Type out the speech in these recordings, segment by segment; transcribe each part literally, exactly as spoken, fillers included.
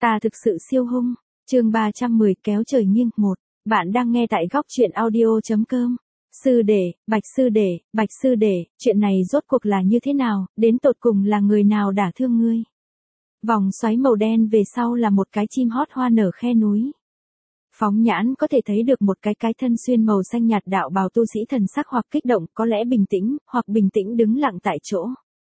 Ta thực sự siêu hung. Chương ba trăm mười kéo trời nghiêng. Một. Bạn đang nghe tại góc truyện audio chấm com. Sư đệ, Bạch sư đệ, Bạch sư đệ, chuyện này rốt cuộc là như thế nào, đến tột cùng là người nào đả thương ngươi? Vòng xoáy màu đen về sau là một cái chim hót hoa nở khe núi. Phóng nhãn có thể thấy được một cái cái thân xuyên màu xanh nhạt đạo bào tu sĩ thần sắc hoặc kích động, có lẽ bình tĩnh, hoặc bình tĩnh đứng lặng tại chỗ.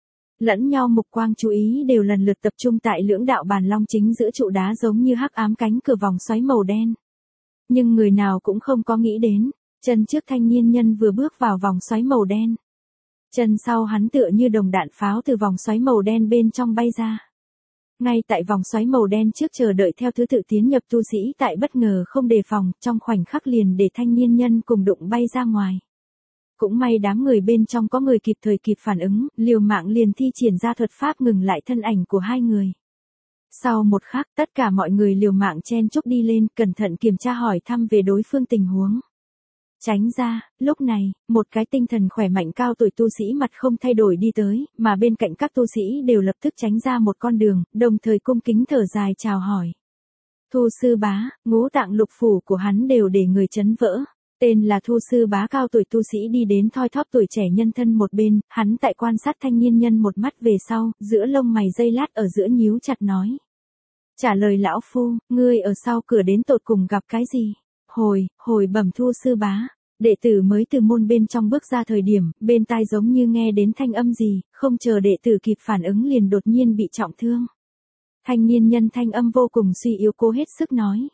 Lẫn nhau mục quang chú ý đều lần lượt tập trung tại lưỡng đạo bàn long chính giữa trụ đá giống như hắc ám cánh cửa vòng xoáy màu đen. Nhưng người nào cũng không có nghĩ đến, chân trước thanh niên nhân vừa bước vào vòng xoáy màu đen. Chân sau hắn tựa như đồng đạn pháo từ vòng xoáy màu đen bên trong bay ra. Ngay tại vòng xoáy màu đen trước chờ đợi theo thứ tự tiến nhập tu sĩ tại bất ngờ không đề phòng, trong khoảnh khắc liền để thanh niên nhân cùng đụng bay ra ngoài. Cũng may đám người bên trong có người kịp thời kịp phản ứng, liều mạng liền thi triển ra thuật pháp ngừng lại thân ảnh của hai người. Sau một khắc, tất cả mọi người liều mạng chen chúc đi lên, cẩn thận kiểm tra hỏi thăm về đối phương tình huống. Tránh ra, lúc này, một cái tinh thần khỏe mạnh cao tuổi tu sĩ mặt không thay đổi đi tới, mà bên cạnh các tu sĩ đều lập tức tránh ra một con đường, đồng thời cung kính thở dài chào hỏi. Thu sư bá, ngũ tạng lục phủ của hắn đều để người chấn vỡ. Tên là Thu sư bá cao tuổi tu sĩ đi đến thoi thóp tuổi trẻ nhân thân một bên, hắn tại quan sát thanh niên nhân một mắt về sau, giữa lông mày dây lát ở giữa nhíu chặt nói. Trả lời lão phu, ngươi ở sau cửa đến tột cùng gặp cái gì? Hồi, hồi bẩm Thu sư bá, đệ tử mới từ môn bên trong bước ra thời điểm, bên tai giống như nghe đến thanh âm gì, không chờ đệ tử kịp phản ứng liền đột nhiên bị trọng thương. Thanh niên nhân thanh âm vô cùng suy yếu cố hết sức nói.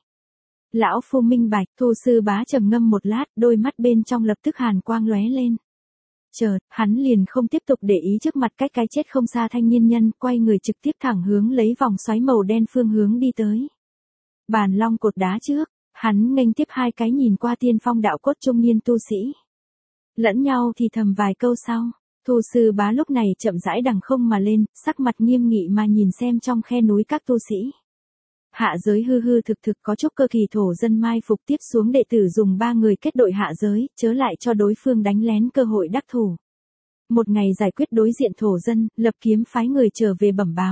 Lão phu minh bạch. Thu sư bá trầm ngâm một lát, đôi mắt bên trong lập tức hàn quang lóe lên. Chợt, hắn liền không tiếp tục để ý trước mặt cách cái chết không xa thanh niên nhân, quay người trực tiếp thẳng hướng lấy vòng xoáy màu đen phương hướng đi tới. Bàn long cột đá trước, hắn nghênh tiếp hai cái nhìn qua tiên phong đạo cốt trung niên tu sĩ. Lẫn nhau thì thầm vài câu sau, Thu sư bá lúc này chậm rãi đằng không mà lên, sắc mặt nghiêm nghị mà nhìn xem trong khe núi các tu sĩ. Hạ giới hư hư thực thực có chút cơ kỳ thổ dân mai phục tiếp xuống đệ tử dùng ba người kết đội hạ giới, chớ lại cho đối phương đánh lén cơ hội đắc thủ. Một ngày giải quyết đối diện thổ dân, lập kiếm phái người trở về bẩm báo.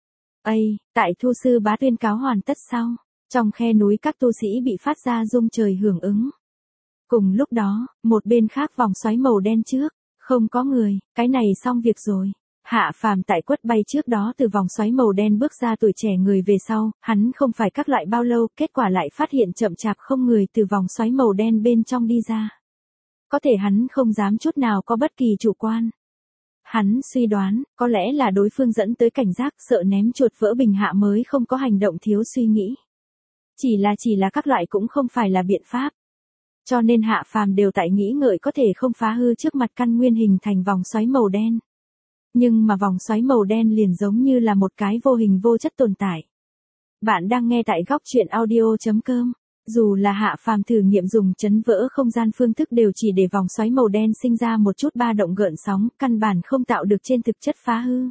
Ây, tại Thu sư bá tuyên cáo hoàn tất sau, trong khe núi các tu sĩ bị phát ra rung trời hưởng ứng. Cùng lúc đó, một bên khác vòng xoáy màu đen trước, không có người, cái này xong việc rồi. Hạ phàm tại quất bay trước đó từ vòng xoáy màu đen bước ra tuổi trẻ người về sau, hắn không phải các loại bao lâu, kết quả lại phát hiện chậm chạp không người từ vòng xoáy màu đen bên trong đi ra. Có thể hắn không dám chút nào có bất kỳ chủ quan. Hắn suy đoán, có lẽ là đối phương dẫn tới cảnh giác sợ ném chuột vỡ bình hạ mới không có hành động thiếu suy nghĩ. Chỉ là chỉ là các loại cũng không phải là biện pháp. Cho nên hạ phàm đều tại nghĩ ngợi có thể không phá hư trước mặt căn nguyên hình thành vòng xoáy màu đen. Nhưng mà vòng xoáy màu đen liền giống như là một cái vô hình vô chất tồn tại. Bạn đang nghe tại góc truyện audio chấm com. Dù là hạ phàm thử nghiệm dùng chấn vỡ không gian phương thức đều chỉ để vòng xoáy màu đen sinh ra một chút ba động gợn sóng, căn bản không tạo được trên thực chất phá hư.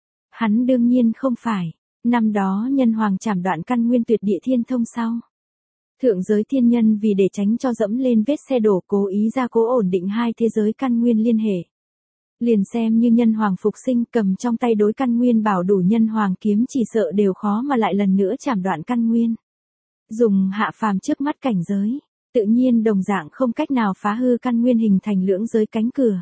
Hắn đương nhiên không phải. Năm đó nhân hoàng chảm đoạn căn nguyên tuyệt địa thiên thông sau. Thượng giới thiên nhân vì để tránh cho dẫm lên vết xe đổ cố ý ra cố ổn định hai thế giới căn nguyên liên hệ. Liền xem như nhân hoàng phục sinh cầm trong tay đối căn nguyên bảo đủ nhân hoàng kiếm chỉ sợ đều khó mà lại lần nữa chảm đoạn căn nguyên. Dùng hạ phàm trước mắt cảnh giới, tự nhiên đồng dạng không cách nào phá hư căn nguyên hình thành lưỡng giới cánh cửa.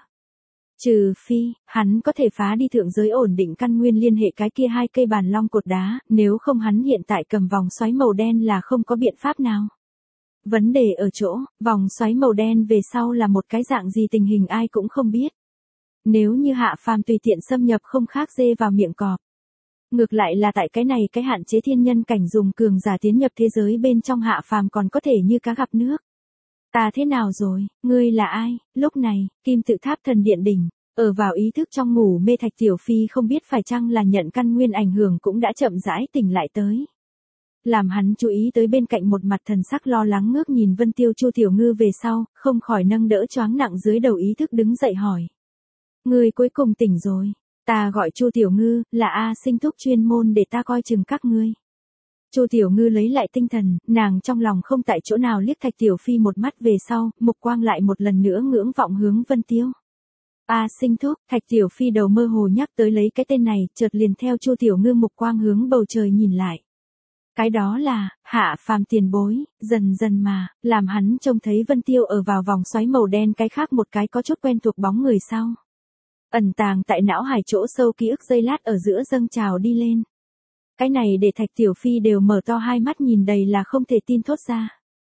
Trừ phi, hắn có thể phá đi thượng giới ổn định căn nguyên liên hệ cái kia hai cây bàn long cột đá, nếu không hắn hiện tại cầm vòng xoáy màu đen là không có biện pháp nào. Vấn đề ở chỗ, vòng xoáy màu đen về sau là một cái dạng gì tình hình ai cũng không biết. Nếu như hạ phàm tùy tiện xâm nhập không khác dê vào miệng cọp. Ngược lại là tại cái này cái hạn chế thiên nhân cảnh dùng cường giả tiến nhập thế giới bên trong hạ phàm còn có thể như cá gặp nước. Ta thế nào rồi, ngươi là ai? Lúc này, kim tự tháp thần điện đỉnh, ở vào ý thức trong ngủ mê Thạch Tiểu Phi không biết phải chăng là nhận căn nguyên ảnh hưởng cũng đã chậm rãi tỉnh lại tới. Làm hắn chú ý tới bên cạnh một mặt thần sắc lo lắng ngước nhìn Vân Tiêu Chu Tiểu Ngư về sau, không khỏi nâng đỡ choáng nặng dưới đầu ý thức đứng dậy hỏi. Ngươi cuối cùng tỉnh rồi, ta gọi Chu Tiểu Ngư, là A Sinh thúc chuyên môn để ta coi chừng các ngươi. Chu Tiểu Ngư lấy lại tinh thần, nàng trong lòng không tại chỗ nào liếc Thạch Tiểu Phi một mắt về sau, mục quang lại một lần nữa ngưỡng vọng hướng Vân Tiêu. A Sinh thúc, Thạch Tiểu Phi đầu mơ hồ nhắc tới lấy cái tên này, chợt liền theo Chu Tiểu Ngư mục quang hướng bầu trời nhìn lại. Cái đó là, Hạ Phàm tiền bối, dần dần mà, làm hắn trông thấy Vân Tiêu ở vào vòng xoáy màu đen cái khác một cái có chút quen thuộc bóng người sau. Ẩn tàng tại não hải chỗ sâu ký ức giây lát ở giữa dâng trào đi lên. Cái này để Thạch Tiểu Phi đều mở to hai mắt nhìn đầy là không thể tin thốt ra.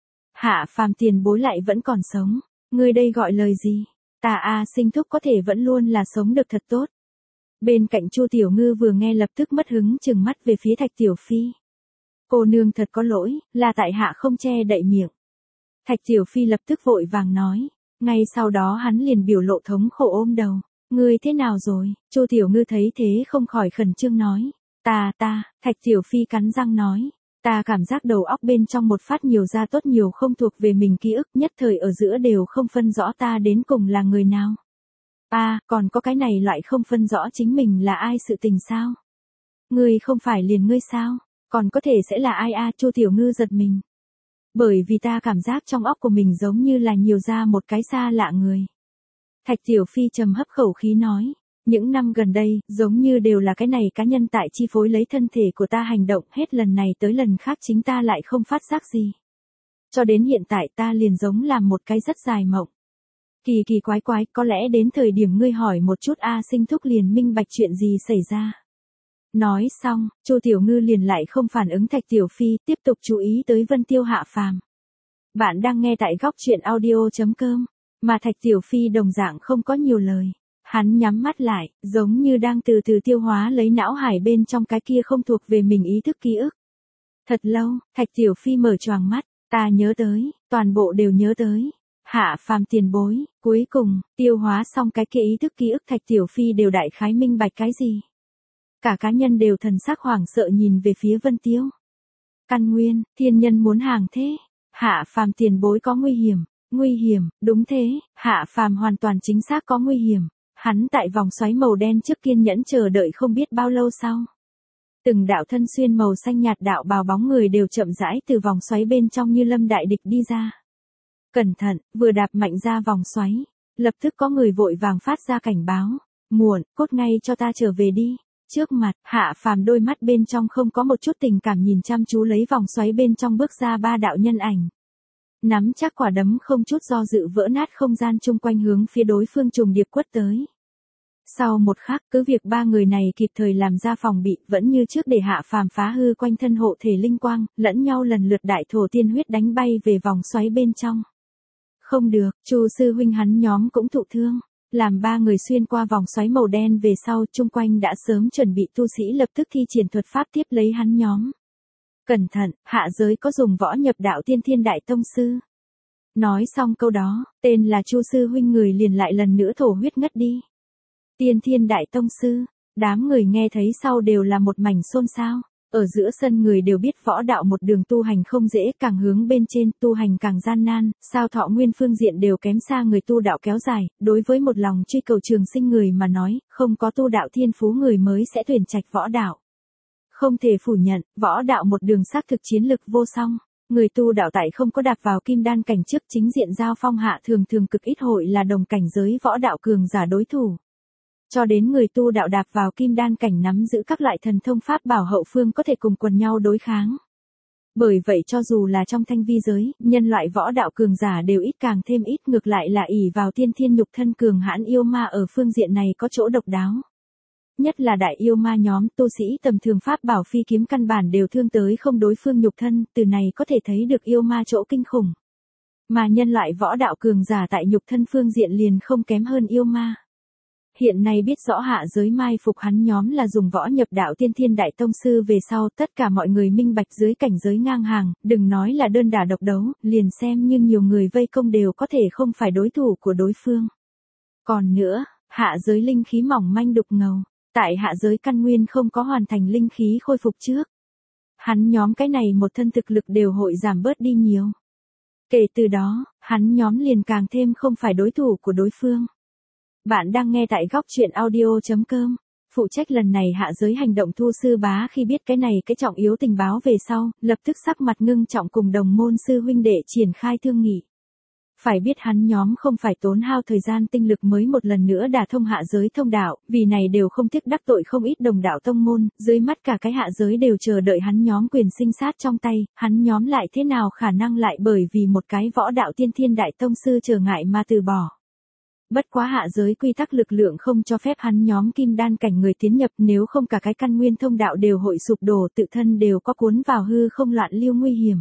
Hạ Phàm tiền bối lại vẫn còn sống, ngươi đây gọi lời gì? Ta a Sinh thúc có thể vẫn luôn là sống được thật tốt. Bên cạnh Chu Tiểu Ngư vừa nghe lập tức mất hứng chừng mắt về phía Thạch Tiểu Phi. Cô nương thật có lỗi, là tại hạ không che đậy miệng. Thạch Tiểu Phi lập tức vội vàng nói, ngay sau đó hắn liền biểu lộ thống khổ ôm đầu. Ngươi thế nào rồi? Chu Tiểu Ngư thấy thế không khỏi khẩn trương nói. Ta ta, Thạch Tiểu Phi cắn răng nói. Ta cảm giác đầu óc bên trong một phát nhiều ra tốt nhiều không thuộc về mình ký ức nhất thời ở giữa đều không phân rõ ta đến cùng là người nào. À, còn có cái này loại không phân rõ chính mình là ai sự tình sao? Ngươi không phải liền ngươi sao? Còn có thể sẽ là ai a? Chu Tiểu Ngư giật mình. Bởi vì ta cảm giác trong óc của mình giống như là nhiều ra một cái xa lạ người. Thạch Tiểu Phi trầm hấp khẩu khí nói, những năm gần đây, giống như đều là cái này cá nhân tại chi phối lấy thân thể của ta hành động hết lần này tới lần khác chính ta lại không phát giác gì. Cho đến hiện tại ta liền giống làm một cái rất dài mộng. Kỳ kỳ quái quái, có lẽ đến thời điểm ngươi hỏi một chút A Sinh thúc liền minh bạch chuyện gì xảy ra. Nói xong, Chu Tiểu Ngư liền lại không phản ứng Thạch Tiểu Phi, tiếp tục chú ý tới Vân Tiêu Hạ Phàm. Bạn đang nghe tại góc truyện audio chấm com, mà Thạch Tiểu Phi đồng dạng không có nhiều lời. Hắn nhắm mắt lại, giống như đang từ từ tiêu hóa lấy não hải bên trong cái kia không thuộc về mình ý thức ký ức. Thật lâu, Thạch Tiểu Phi mở choàng mắt, ta nhớ tới, toàn bộ đều nhớ tới. Hạ Phàm tiền bối, cuối cùng, tiêu hóa xong cái kia ý thức ký ức Thạch Tiểu Phi đều đại khái minh bạch cái gì. Cả cá nhân đều thần sắc hoảng sợ nhìn về phía Vân Tiêu. Căn nguyên, thiên nhân muốn hàng thế. Hạ Phàm tiền bối có nguy hiểm, nguy hiểm, đúng thế, Hạ Phàm hoàn toàn chính xác có nguy hiểm. Hắn tại vòng xoáy màu đen trước kiên nhẫn chờ đợi không biết bao lâu sau. Từng đạo thân xuyên màu xanh nhạt đạo bào bóng người đều chậm rãi từ vòng xoáy bên trong như lâm đại địch đi ra. Cẩn thận, vừa đạp mạnh ra vòng xoáy, lập tức có người vội vàng phát ra cảnh báo. Muộn, cốt ngay cho ta trở về đi. Trước mặt, Hạ Phàm đôi mắt bên trong không có một chút tình cảm nhìn chăm chú lấy vòng xoáy bên trong bước ra ba đạo nhân ảnh. Nắm chắc quả đấm không chút do dự vỡ nát không gian chung quanh hướng phía đối phương trùng điệp quất tới. Sau một khắc, cứ việc ba người này kịp thời làm ra phòng bị, vẫn như trước để Hạ Phàm phá hư quanh thân hộ thể linh quang, lẫn nhau lần lượt đại thổ tiên huyết đánh bay về vòng xoáy bên trong. Không được, Chu sư huynh hắn nhóm cũng thụ thương. Làm ba người xuyên qua vòng xoáy màu đen về sau, chung quanh đã sớm chuẩn bị tu sĩ lập tức thi triển thuật pháp tiếp lấy hắn nhóm. Cẩn thận, hạ giới có dùng võ nhập đạo tiên thiên đại tông sư. Nói xong câu đó, tên là Chu sư huynh người liền lại lần nữa thổ huyết ngất đi. Tiên thiên đại tông sư, đám người nghe thấy sau đều là một mảnh xôn xao. Ở giữa sân người đều biết võ đạo một đường tu hành không dễ, càng hướng bên trên tu hành càng gian nan, sao thọ nguyên phương diện đều kém xa người tu đạo kéo dài, đối với một lòng truy cầu trường sinh người mà nói, không có tu đạo thiên phú người mới sẽ tuyển trạch võ đạo. Không thể phủ nhận, võ đạo một đường xác thực chiến lực vô song, người tu đạo tại không có đạp vào kim đan cảnh trước chính diện giao phong hạ thường thường cực ít hội là đồng cảnh giới võ đạo cường giả đối thủ. Cho đến người tu đạo đạp vào kim đan cảnh nắm giữ các loại thần thông pháp bảo hậu phương có thể cùng quần nhau đối kháng. Bởi vậy cho dù là trong thanh vi giới, nhân loại võ đạo cường giả đều ít càng thêm ít, ngược lại là ỷ vào tiên thiên nhục thân cường hãn yêu ma ở phương diện này có chỗ độc đáo. Nhất là đại yêu ma nhóm tu sĩ tầm thường pháp bảo phi kiếm căn bản đều thương tới không đối phương nhục thân, từ này có thể thấy được yêu ma chỗ kinh khủng. Mà nhân loại võ đạo cường giả tại nhục thân phương diện liền không kém hơn yêu ma. Hiện nay biết rõ hạ giới mai phục hắn nhóm là dùng võ nhập đạo tiên thiên đại tông sư về sau, tất cả mọi người minh bạch dưới cảnh giới ngang hàng, đừng nói là đơn đả độc đấu, liền xem như nhiều người vây công đều có thể không phải đối thủ của đối phương. Còn nữa, hạ giới linh khí mỏng manh đục ngầu, tại hạ giới căn nguyên không có hoàn thành linh khí khôi phục trước. Hắn nhóm cái này một thân thực lực đều hội giảm bớt đi nhiều. Kể từ đó, hắn nhóm liền càng thêm không phải đối thủ của đối phương. Bạn đang nghe tại góc truyện audio chấm com. Phụ trách lần này hạ giới hành động Thu sư bá khi biết cái này cái trọng yếu tình báo về sau, lập tức sắc mặt ngưng trọng cùng đồng môn sư huynh đệ triển khai thương nghị. Phải biết hắn nhóm không phải tốn hao thời gian tinh lực mới một lần nữa đả thông hạ giới thông đạo, vì này đều không tiếc đắc tội không ít đồng đạo tông môn, dưới mắt cả cái hạ giới đều chờ đợi hắn nhóm quyền sinh sát trong tay, hắn nhóm lại thế nào khả năng lại bởi vì một cái võ đạo tiên thiên đại tông sư trở ngại mà từ bỏ. Bất quá hạ giới quy tắc lực lượng không cho phép hắn nhóm kim đan cảnh người tiến nhập, nếu không cả cái căn nguyên thông đạo đều hội sụp đổ, tự thân đều có cuốn vào hư không loạn lưu nguy hiểm.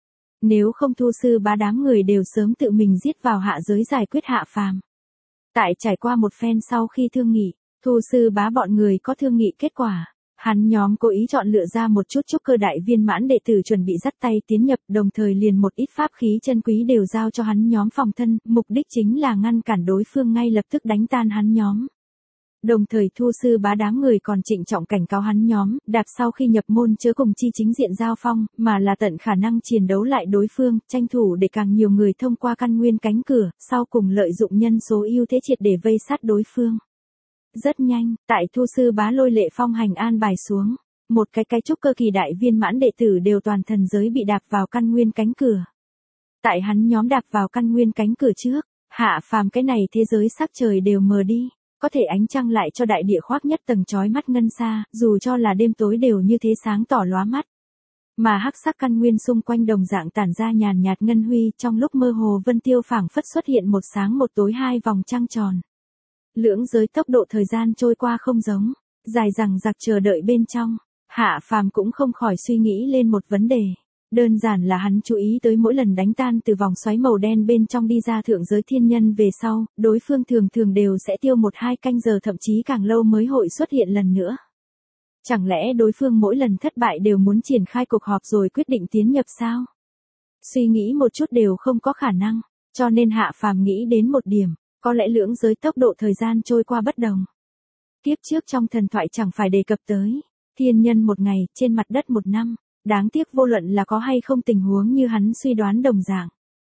Nếu không Thu Sư Bá đám người đều sớm tự mình giết vào hạ giới giải quyết hạ phàm. Tại trải qua một phen sau khi thương nghị, Thu Sư Bá bọn người có thương nghị kết quả. Hắn nhóm cố ý chọn lựa ra một chút trúc cơ đại viên mãn đệ tử chuẩn bị dắt tay tiến nhập, đồng thời liền một ít pháp khí chân quý đều giao cho hắn nhóm phòng thân, mục đích chính là ngăn cản đối phương ngay lập tức đánh tan hắn nhóm. Đồng thời Thu Sư Bá đám người còn trịnh trọng cảnh cáo hắn nhóm, đạp sau khi nhập môn chớ cùng chi chính diện giao phong, mà là tận khả năng chiến đấu lại đối phương, tranh thủ để càng nhiều người thông qua căn nguyên cánh cửa, sau cùng lợi dụng nhân số ưu thế triệt để vây sát đối phương. Rất nhanh, tại Thu Sư Bá lôi lệ phong hành an bài xuống, một cái cái trúc cơ kỳ đại viên mãn đệ tử đều toàn thần giới bị đạp vào căn nguyên cánh cửa. Tại hắn nhóm đạp vào căn nguyên cánh cửa trước, hạ phàm cái này thế giới sắc trời đều mờ đi, có thể ánh trăng lại cho đại địa khoác nhất tầng chói mắt ngân xa, dù cho là đêm tối đều như thế sáng tỏ lóa mắt. Mà hắc sắc căn nguyên xung quanh đồng dạng tản ra nhàn nhạt ngân huy, trong lúc mơ hồ vân tiêu phảng phất xuất hiện một sáng một tối hai vòng trăng tròn. Lưỡng giới tốc độ thời gian trôi qua không giống, dài dằng dặc chờ đợi bên trong, hạ phàm cũng không khỏi suy nghĩ lên một vấn đề. Đơn giản là hắn chú ý tới mỗi lần đánh tan từ vòng xoáy màu đen bên trong đi ra thượng giới thiên nhân về sau, đối phương thường thường đều sẽ tiêu một hai canh giờ thậm chí càng lâu mới hội xuất hiện lần nữa. Chẳng lẽ đối phương mỗi lần thất bại đều muốn triển khai cuộc họp rồi quyết định tiến nhập sao? Suy nghĩ một chút đều không có khả năng, cho nên hạ phàm nghĩ đến một điểm. Có lẽ lưỡng giới tốc độ thời gian trôi qua bất đồng. Tiếp trước trong thần thoại chẳng phải đề cập tới, thiên nhân một ngày, trên mặt đất một năm, đáng tiếc vô luận là có hay không tình huống như hắn suy đoán đồng dạng.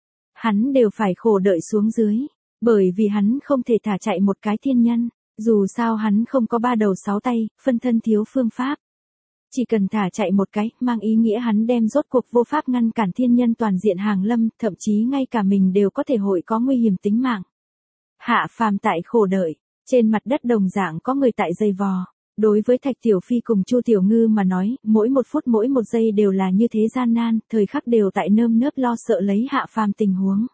Hắn đều phải khổ đợi xuống dưới, bởi vì hắn không thể thả chạy một cái thiên nhân, dù sao hắn không có ba đầu sáu tay, phân thân thiếu phương pháp. Chỉ cần thả chạy một cái, mang ý nghĩa hắn đem rốt cuộc vô pháp ngăn cản thiên nhân toàn diện hàng lâm, thậm chí ngay cả mình đều có thể hội có nguy hiểm tính mạng. Hạ phàm tại khổ đợi, trên mặt đất đồng dạng có người tại dây vò. Đối với Thạch Tiểu Phi cùng Chu Tiểu Ngư mà nói, mỗi một phút mỗi một giây đều là như thế gian nan, thời khắc đều tại nơm nớp lo sợ lấy hạ phàm tình huống.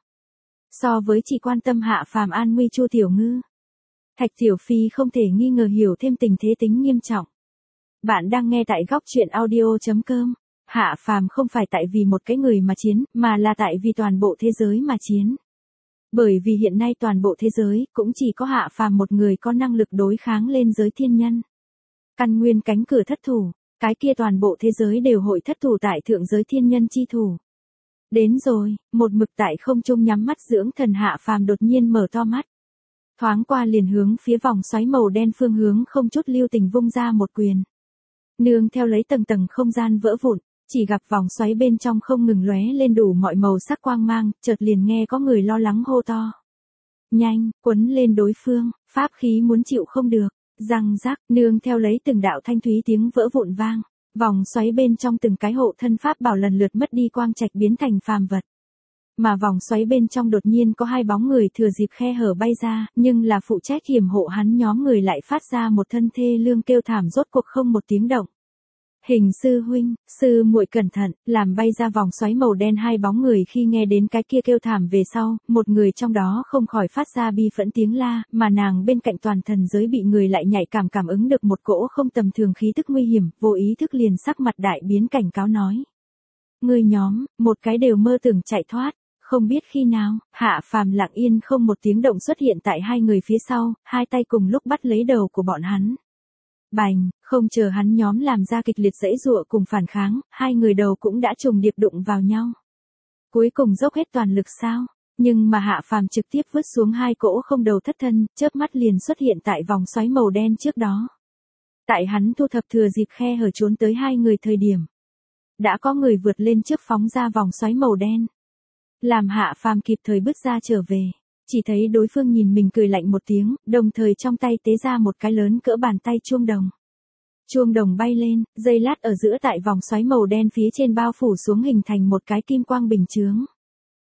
So với chỉ quan tâm hạ phàm an nguy Chu Tiểu Ngư, Thạch Tiểu Phi không thể nghi ngờ hiểu thêm tình thế tính nghiêm trọng. Bạn đang nghe tại góc truyện audio chấm com. Hạ phàm không phải tại vì một cái người mà chiến, mà là tại vì toàn bộ thế giới mà chiến. Bởi vì hiện nay toàn bộ thế giới, cũng chỉ có hạ phàm một người có năng lực đối kháng lên giới thiên nhân. Căn nguyên cánh cửa thất thủ, cái kia toàn bộ thế giới đều hội thất thủ tại thượng giới thiên nhân chi thủ. Đến rồi, một mực tại không trung nhắm mắt dưỡng thần hạ phàm đột nhiên mở to mắt. Thoáng qua liền hướng phía vòng xoáy màu đen phương hướng không chút lưu tình vung ra một quyền. Nương theo lấy tầng tầng không gian vỡ vụn. Chỉ gặp vòng xoáy bên trong không ngừng lóe lên đủ mọi màu sắc quang mang, chợt liền nghe có người lo lắng hô to. Nhanh, quấn lên đối phương, pháp khí muốn chịu không được, răng rắc, nương theo lấy từng đạo thanh thúy tiếng vỡ vụn vang, vòng xoáy bên trong từng cái hộ thân pháp bảo lần lượt mất đi quang trạch biến thành phàm vật. Mà vòng xoáy bên trong đột nhiên có hai bóng người thừa dịp khe hở bay ra, nhưng là phụ trách hiểm hộ hắn nhóm người lại phát ra một thân thê lương kêu thảm rốt cuộc không một tiếng động. Hình sư huynh, sư muội cẩn thận, làm bay ra vòng xoáy màu đen hai bóng người khi nghe đến cái kia kêu thảm về sau, một người trong đó không khỏi phát ra bi phẫn tiếng la, mà nàng bên cạnh toàn thần giới bị người lại nhạy cảm cảm ứng được một cỗ không tầm thường khí tức nguy hiểm, vô ý thức liền sắc mặt đại biến cảnh cáo nói. Người nhóm, một cái đều mơ tưởng chạy thoát, không biết khi nào, hạ phàm lặng yên không một tiếng động xuất hiện tại hai người phía sau, hai tay cùng lúc bắt lấy đầu của bọn hắn. Bành, không chờ hắn nhóm làm ra kịch liệt giãy giụa cùng phản kháng, hai người đầu cũng đã trùng điệp đụng vào nhau. Cuối cùng dốc hết toàn lực sao, nhưng mà hạ phàm trực tiếp vứt xuống hai cỗ không đầu thất thân, chớp mắt liền xuất hiện tại vòng xoáy màu đen trước đó. Tại hắn thu thập thừa dịp khe hở trốn tới hai người thời điểm. Đã có người vượt lên trước phóng ra vòng xoáy màu đen. Làm hạ phàm kịp thời bước ra trở về. Chỉ thấy đối phương nhìn mình cười lạnh một tiếng, đồng thời trong tay tế ra một cái lớn cỡ bàn tay chuông đồng. Chuông đồng bay lên, dây lát ở giữa tại vòng xoáy màu đen phía trên bao phủ xuống hình thành một cái kim quang bình chướng.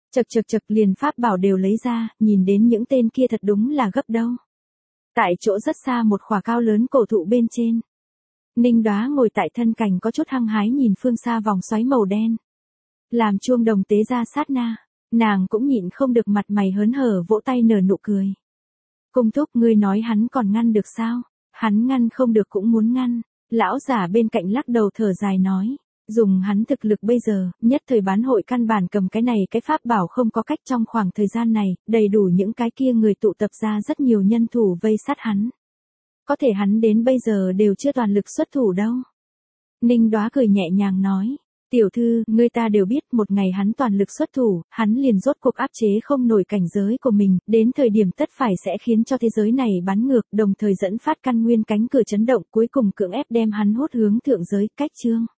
Chật chật chật liền pháp bảo đều lấy ra, nhìn đến những tên kia thật đúng là gấp đâu. Tại chỗ rất xa một khỏa cao lớn cổ thụ bên trên. Ninh Đóa ngồi tại thân cành có chút hăng hái nhìn phương xa vòng xoáy màu đen. Làm chuông đồng tế ra sát na, nàng cũng nhịn không được mặt mày hớn hở vỗ tay nở nụ cười. Cung thúc, ngươi nói hắn còn ngăn được sao? Hắn ngăn không được cũng muốn ngăn. Lão giả bên cạnh lắc đầu thở dài nói. Dùng hắn thực lực bây giờ, nhất thời bán hội căn bản cầm cái này cái pháp bảo không có cách, trong khoảng thời gian này, đầy đủ những cái kia người tụ tập ra rất nhiều nhân thủ vây sát hắn. Có thể hắn đến bây giờ đều chưa toàn lực xuất thủ đâu. Ninh Đóa cười nhẹ nhàng nói. Tiểu thư, người ta đều biết một ngày hắn toàn lực xuất thủ, hắn liền rốt cuộc áp chế không nổi cảnh giới của mình, đến thời điểm tất phải sẽ khiến cho thế giới này bắn ngược, đồng thời dẫn phát căn nguyên cánh cửa chấn động, cuối cùng cưỡng ép đem hắn hút hướng thượng giới, cách chương.